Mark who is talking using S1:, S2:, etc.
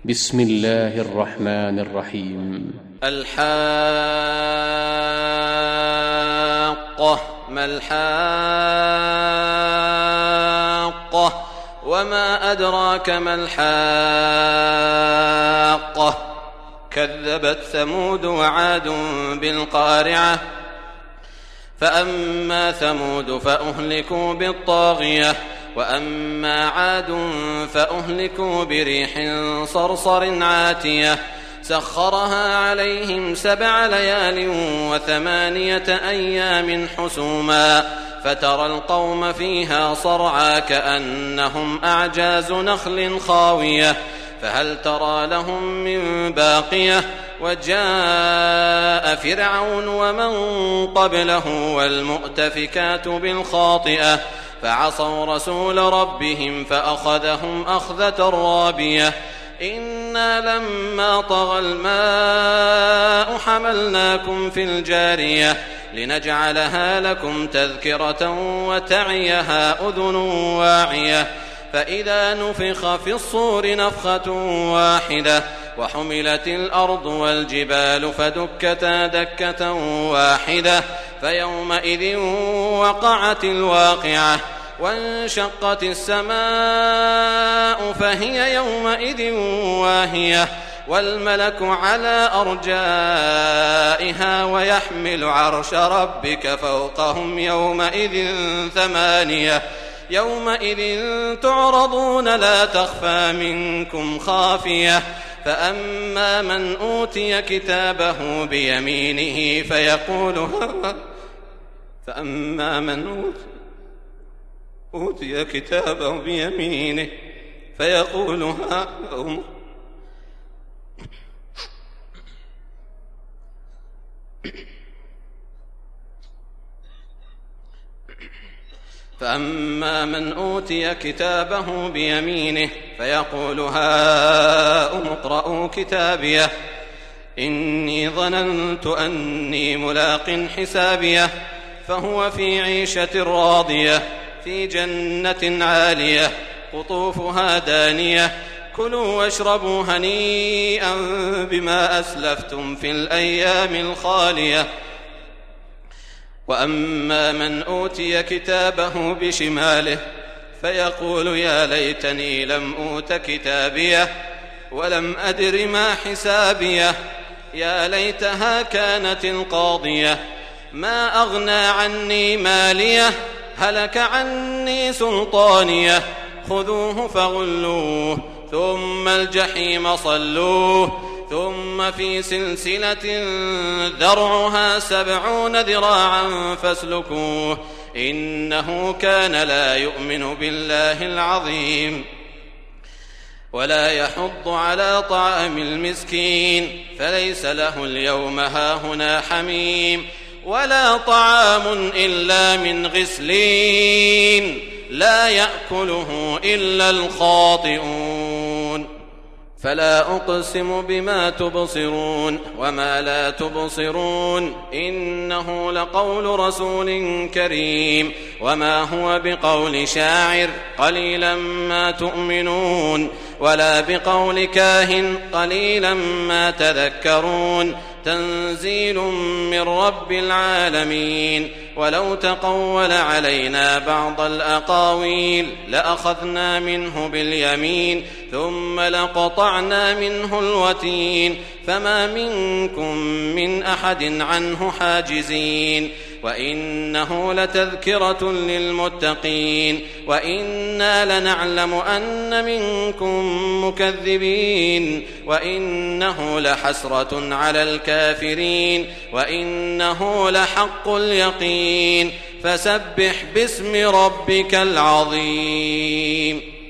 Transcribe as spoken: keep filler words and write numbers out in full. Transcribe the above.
S1: بسم الله الرحمن الرحيم.
S2: الحاقة. ما الحاقة وما أدراك ما الحاقة. كذبت ثمود وعاد بالقارعة. فأما ثمود فأهلكوا بالطاغية وأما عاد فأهلكوا بريح صرصر عاتية سخرها عليهم سبع ليال وثمانية أيام حسوما فترى القوم فيها صرعى كأنهم أعجاز نخل خاوية فهل ترى لهم من باقية. وجاء فرعون ومن قبله والمؤتفكات بالخاطئة فعصوا رسول ربهم فأخذهم أخذة رابية. إنا لما طغى الماء حملناكم في الجارية لنجعلها لكم تذكرة وتعيها أذن واعية. فإذا نفخ في الصور نفخة واحدة وحملت الأرض والجبال فدكتا دكة واحدة فيومئذ وقعت الواقعة وانشقت السماء فهي يومئذ واهية والملك على أرجائها ويحمل عرش ربك فوقهم يومئذ ثمانية. يومئذ تعرضون لا تخفى منكم خافية. فأما من أوتي كتابه بيمينه فيقول فأما من أوتي كتابه بيمينه فيقول هاؤم فأما من أوتي كتابه بيمينه فيقول هاؤم اقرءوا كتابيه إني ظننت أني ملاق حسابيه فهو في عيشة راضية في جنة عالية قطوفها دانية كلوا واشربوا هنيئا بما أسلفتم في الأيام الخالية. وأما من أوتي كتابه بشماله فيقول يا ليتني لم أوت كتابيه ولم أدر ما حسابيه يا ليتها كانت القاضية ما أغنى عني ماليه هلك عني سلطانيه خذوه فغلوه ثم الجحيم صلوه ثم في سلسلة ذرعها سبعون ذراعا فاسلكوه إنه كان لا يؤمن بالله العظيم ولا يحض على طعام المسكين فليس له اليوم هاهنا حميم ولا طعام إلا من غسلين لا يأكله إلا الخاطئون. فلا أقسم بما تبصرون وما لا تبصرون إنه لقول رسول كريم وما هو بقول شاعر قليلا ما تؤمنون ولا بقول كاهن قليلا ما تذكرون تنزيل من رب العالمين. ولو تقول علينا بعض الأقاويل لأخذنا منه باليمين ثم لقطعنا منه الوتين فما منكم من أحد عنه حاجزين. وإنه لتذكرة للمتقين وإنا لنعلم أن منكم مكذبين وإنه لحسرة على الكافرين وإنه لحق اليقين فسبح باسم ربك العظيم.